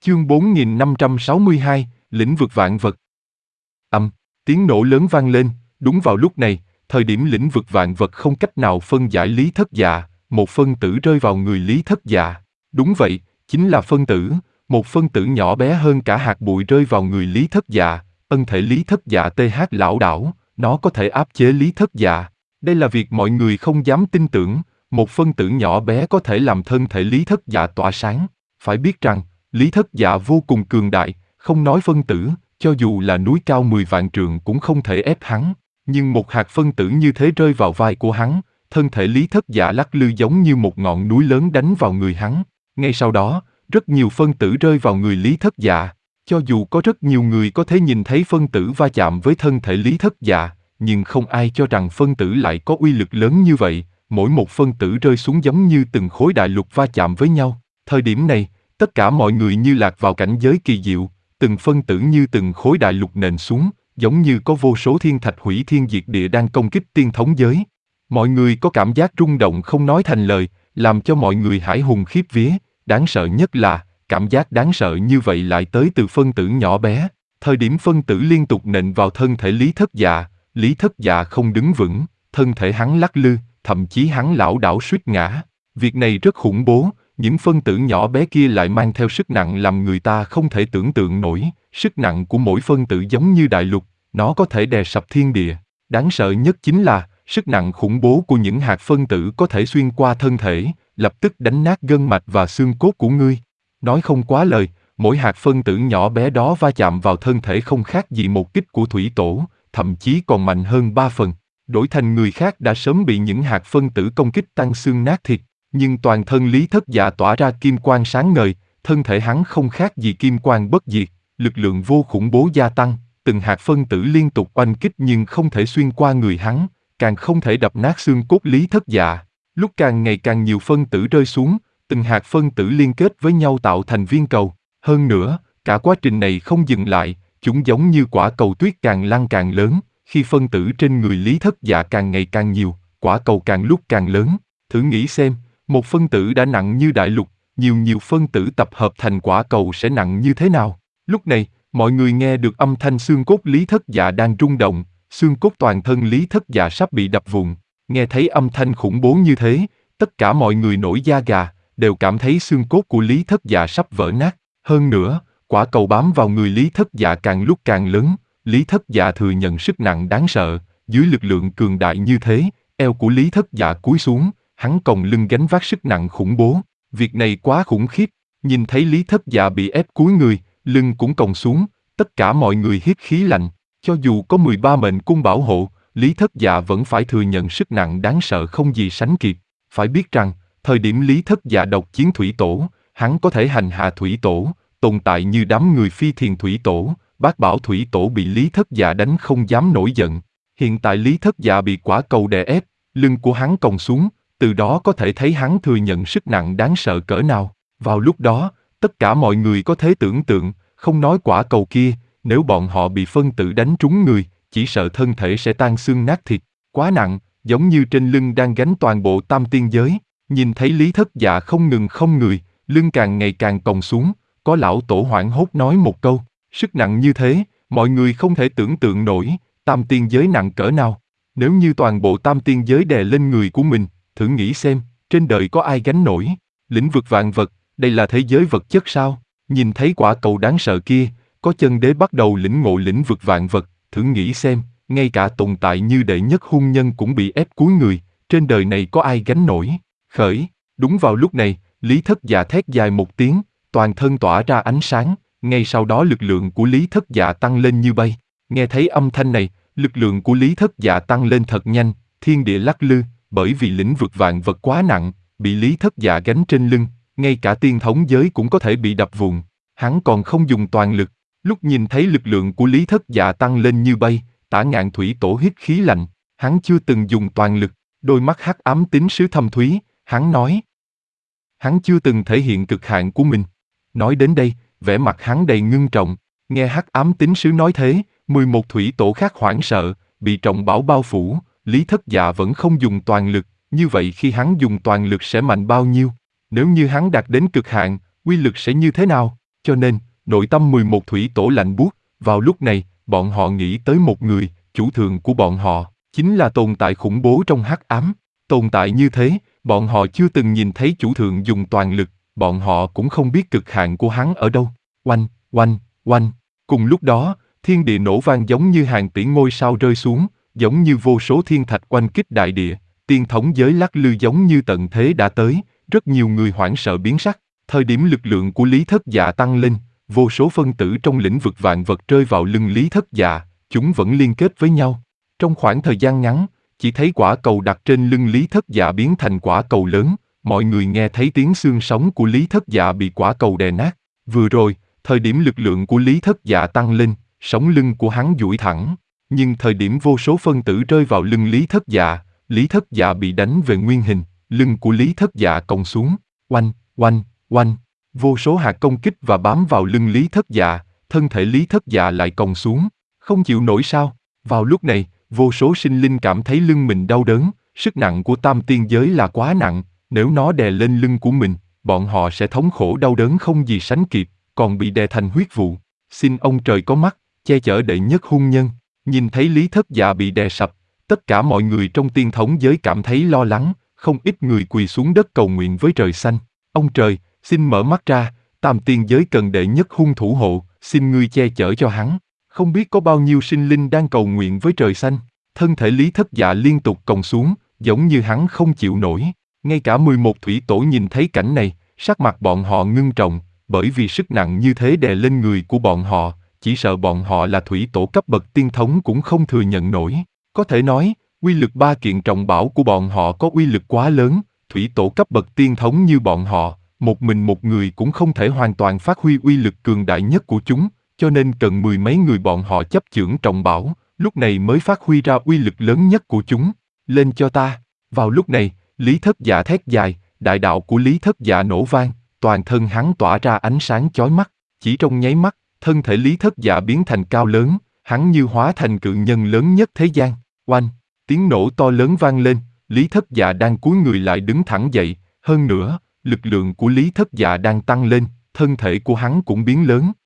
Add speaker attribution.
Speaker 1: Chương 4562, lĩnh vực vạn vật. Tiếng nổ lớn vang lên, đúng vào lúc này, thời điểm lĩnh vực vạn vật không cách nào phân giải Lý Thất Dạ, một phân tử rơi vào người Lý Thất Dạ. Đúng vậy, chính là phân tử, một phân tử nhỏ bé hơn cả hạt bụi rơi vào người Lý Thất Dạ, ân thể Lý Thất Dạ TH lảo đảo, nó có thể áp chế Lý Thất Dạ. Đây là việc mọi người không dám tin tưởng, một phân tử nhỏ bé có thể làm thân thể Lý Thất Dạ tỏa sáng. Phải biết rằng, Lý Thất Dạ vô cùng cường đại, không nói phân tử, cho dù là núi cao 10 vạn trượng cũng không thể ép hắn. Nhưng một hạt phân tử như thế rơi vào vai của hắn, thân thể Lý Thất Dạ lắc lư giống như một ngọn núi lớn đánh vào người hắn. Ngay sau đó, rất nhiều phân tử rơi vào người Lý Thất Dạ. Cho dù có rất nhiều người có thể nhìn thấy phân tử va chạm với thân thể Lý Thất Dạ, nhưng không ai cho rằng phân tử lại có uy lực lớn như vậy. Mỗi một phân tử rơi xuống giống như từng khối đại lục va chạm với nhau. Thời điểm này, tất cả mọi người như lạc vào cảnh giới kỳ diệu, từng phân tử như từng khối đại lục nện xuống, giống như có vô số thiên thạch hủy thiên diệt địa đang công kích tiên thống giới. Mọi người có cảm giác rung động không nói thành lời, làm cho mọi người hãi hùng khiếp vía. Đáng sợ nhất là, cảm giác đáng sợ như vậy lại tới từ phân tử nhỏ bé. Thời điểm phân tử liên tục nện vào thân thể Lý Thất Dạ không đứng vững, thân thể hắn lắc lư, thậm chí hắn lảo đảo suýt ngã. Việc này rất khủng bố, những phân tử nhỏ bé kia lại mang theo sức nặng làm người ta không thể tưởng tượng nổi. Sức nặng của mỗi phân tử giống như đại lục, nó có thể đè sập thiên địa. Đáng sợ nhất chính là, sức nặng khủng bố của những hạt phân tử có thể xuyên qua thân thể, lập tức đánh nát gân mạch và xương cốt của ngươi. Nói không quá lời, mỗi hạt phân tử nhỏ bé đó va chạm vào thân thể không khác gì một kích của thủy tổ, thậm chí còn mạnh hơn 3 phần. Đổi thành người khác đã sớm bị những hạt phân tử công kích tan xương nát thịt, nhưng toàn thân Lý Thất Dạ tỏa ra kim quang sáng ngời, thân thể hắn không khác gì kim quang bất diệt, lực lượng vô khủng bố gia tăng, từng hạt phân tử liên tục oanh kích nhưng không thể xuyên qua người hắn, càng không thể đập nát xương cốt Lý Thất Dạ. Lúc càng ngày càng nhiều phân tử rơi xuống, từng hạt phân tử liên kết với nhau tạo thành viên cầu. Hơn nữa, cả quá trình này không dừng lại, chúng giống như quả cầu tuyết càng lăn càng lớn, khi phân tử trên người Lý Thất Dạ càng ngày càng nhiều, quả cầu càng lúc càng lớn. Thử nghĩ xem, một phân tử đã nặng như đại lục, nhiều phân tử tập hợp thành quả cầu sẽ nặng như thế nào? Lúc này, mọi người nghe được âm thanh xương cốt Lý Thất Dạ đang rung động, xương cốt toàn thân Lý Thất Dạ sắp bị đập vụn. Nghe thấy âm thanh khủng bố như thế, tất cả mọi người nổi da gà, đều cảm thấy xương cốt của Lý Thất Dạ sắp vỡ nát. Hơn nữa, quả cầu bám vào người Lý Thất Dạ càng lúc càng lớn, Lý Thất Dạ thừa nhận sức nặng đáng sợ, dưới lực lượng cường đại như thế, eo của Lý Thất Dạ cúi xuống, hắn còng lưng gánh vác sức nặng khủng bố. Việc này quá khủng khiếp, nhìn thấy Lý Thất Dạ bị ép cúi người, lưng cũng còng xuống, tất cả mọi người hít khí lạnh. Cho dù có 13 mệnh cung bảo hộ, Lý Thất Dạ vẫn phải thừa nhận sức nặng đáng sợ không gì sánh kịp. Phải biết rằng, thời điểm Lý Thất Dạ độc chiến thủy tổ, hắn có thể hành hạ thủy tổ, tồn tại như đám người phi thiền thủy tổ, bác bảo thủy tổ bị Lý Thất Dạ đánh không dám nổi giận. Hiện tại Lý Thất Dạ bị quả cầu đè ép, lưng của hắn còng xuống, từ đó có thể thấy hắn thừa nhận sức nặng đáng sợ cỡ nào. Vào lúc đó, tất cả mọi người có thể tưởng tượng, không nói quả cầu kia, nếu bọn họ bị phân tử đánh trúng người, chỉ sợ thân thể sẽ tan xương nát thịt, quá nặng, giống như trên lưng đang gánh toàn bộ tam tiên giới. Nhìn thấy Lý Thất Dạ không ngừng không người, lưng càng ngày càng còng xuống, có lão tổ hoảng hốt nói một câu, sức nặng như thế, mọi người không thể tưởng tượng nổi, tam tiên giới nặng cỡ nào. Nếu như toàn bộ tam tiên giới đè lên người của mình, thử nghĩ xem, trên đời có ai gánh nổi. Lĩnh vực vạn vật, đây là thế giới vật chất sao? Nhìn thấy quả cầu đáng sợ kia, có chân đế bắt đầu lĩnh ngộ lĩnh vực vạn vật, thử nghĩ xem, ngay cả tồn tại như đệ nhất hung nhân cũng bị ép cúi người, trên đời này có ai gánh nổi. Khởi, đúng vào lúc này, Lý Thất Dạ thét dài một tiếng, toàn thân tỏa ra ánh sáng, ngay sau đó lực lượng của Lý Thất Dạ tăng lên như bay. Nghe thấy âm thanh này, lực lượng của Lý Thất Dạ tăng lên thật nhanh, thiên địa lắc lư, bởi vì lĩnh vực vạn vật quá nặng, bị Lý Thất Dạ gánh trên lưng, ngay cả tiên thống giới cũng có thể bị đập vụn. Hắn còn không dùng toàn lực. Lúc nhìn thấy lực lượng của Lý Thất Dạ tăng lên như bay, Tả Ngạn thủy tổ hít khí lạnh, hắn chưa từng dùng toàn lực, đôi mắt hắc ám tín sứ thâm thúy, hắn nói. Hắn chưa từng thể hiện cực hạn của mình. Nói đến đây, vẻ mặt hắn đầy ngưng trọng, nghe hắc ám tín sứ nói thế, 11 thủy tổ khác hoảng sợ, bị trọng bảo bao phủ, Lý Thất Dạ vẫn không dùng toàn lực, như vậy khi hắn dùng toàn lực sẽ mạnh bao nhiêu? Nếu như hắn đạt đến cực hạn, uy lực sẽ như thế nào? Cho nên, nội tâm 11 thủy tổ lạnh buốt, vào lúc này, bọn họ nghĩ tới một người, chủ thượng của bọn họ, chính là tồn tại khủng bố trong hắc ám. Tồn tại như thế, bọn họ chưa từng nhìn thấy chủ thượng dùng toàn lực, bọn họ cũng không biết cực hạn của hắn ở đâu. Oanh, oanh, oanh. Cùng lúc đó, thiên địa nổ vang giống như hàng tỷ ngôi sao rơi xuống, giống như vô số thiên thạch oanh kích đại địa, tiên thống giới lắc lư giống như tận thế đã tới, rất nhiều người hoảng sợ biến sắc. Thời điểm lực lượng của Lý Thất Dạ tăng lên, vô số phân tử trong lĩnh vực vạn vật rơi vào lưng Lý Thất Dạ, chúng vẫn liên kết với nhau. Trong khoảng thời gian ngắn, chỉ thấy quả cầu đặt trên lưng Lý Thất Dạ biến thành quả cầu lớn, mọi người nghe thấy tiếng xương sống của Lý Thất Dạ bị quả cầu đè nát. Vừa rồi, thời điểm lực lượng của Lý Thất Dạ tăng lên, sống lưng của hắn duỗi thẳng, nhưng thời điểm vô số phân tử rơi vào lưng Lý Thất Dạ bị đánh về nguyên hình, lưng của Lý Thất Dạ cong xuống, oanh, oanh, oanh. Vô số hạt công kích và bám vào lưng Lý Thất Dạ, thân thể Lý Thất Dạ lại cong xuống, không chịu nổi sao? Vào lúc này, vô số sinh linh cảm thấy lưng mình đau đớn, sức nặng của tam tiên giới là quá nặng, nếu nó đè lên lưng của mình, bọn họ sẽ thống khổ đau đớn không gì sánh kịp, còn bị đè thành huyết vụ. Xin ông trời có mắt, che chở đệ nhất hung nhân. Nhìn thấy Lý Thất Dạ bị đè sập, tất cả mọi người trong tiên thống giới cảm thấy lo lắng, không ít người quỳ xuống đất cầu nguyện với trời xanh. Ông trời, xin mở mắt ra, tam tiên giới cần đệ nhất hung thủ hộ, xin ngươi che chở cho hắn. Không biết có bao nhiêu sinh linh đang cầu nguyện với trời xanh. Thân thể Lý Thất Dạ liên tục còng xuống, giống như hắn không chịu nổi. Ngay cả 11 thủy tổ nhìn thấy cảnh này, sắc mặt bọn họ ngưng trọng, bởi vì sức nặng như thế đè lên người của bọn họ, chỉ sợ bọn họ là thủy tổ cấp bậc tiên thống cũng không thừa nhận nổi. Có thể nói, uy lực ba kiện trọng bảo của bọn họ có uy lực quá lớn, thủy tổ cấp bậc tiên thống như bọn họ, một mình một người cũng không thể hoàn toàn phát huy uy lực cường đại nhất của chúng, cho nên cần mười mấy người bọn họ chấp chưởng trọng bảo, lúc này mới phát huy ra uy lực lớn nhất của chúng. Lên cho ta! Vào lúc này, Lý Thất Dạ thét dài, đại đạo của Lý Thất Dạ nổ vang, toàn thân hắn tỏa ra ánh sáng chói mắt, chỉ trong nháy mắt, thân thể Lý Thất Dạ biến thành cao lớn, hắn như hóa thành cự nhân lớn nhất thế gian. Oanh! Tiếng nổ to lớn vang lên, Lý Thất Dạ đang cúi người lại đứng thẳng dậy, hơn nữa, lực lượng của Lý Thất Dạ đang tăng lên, thân thể của hắn cũng biến lớn,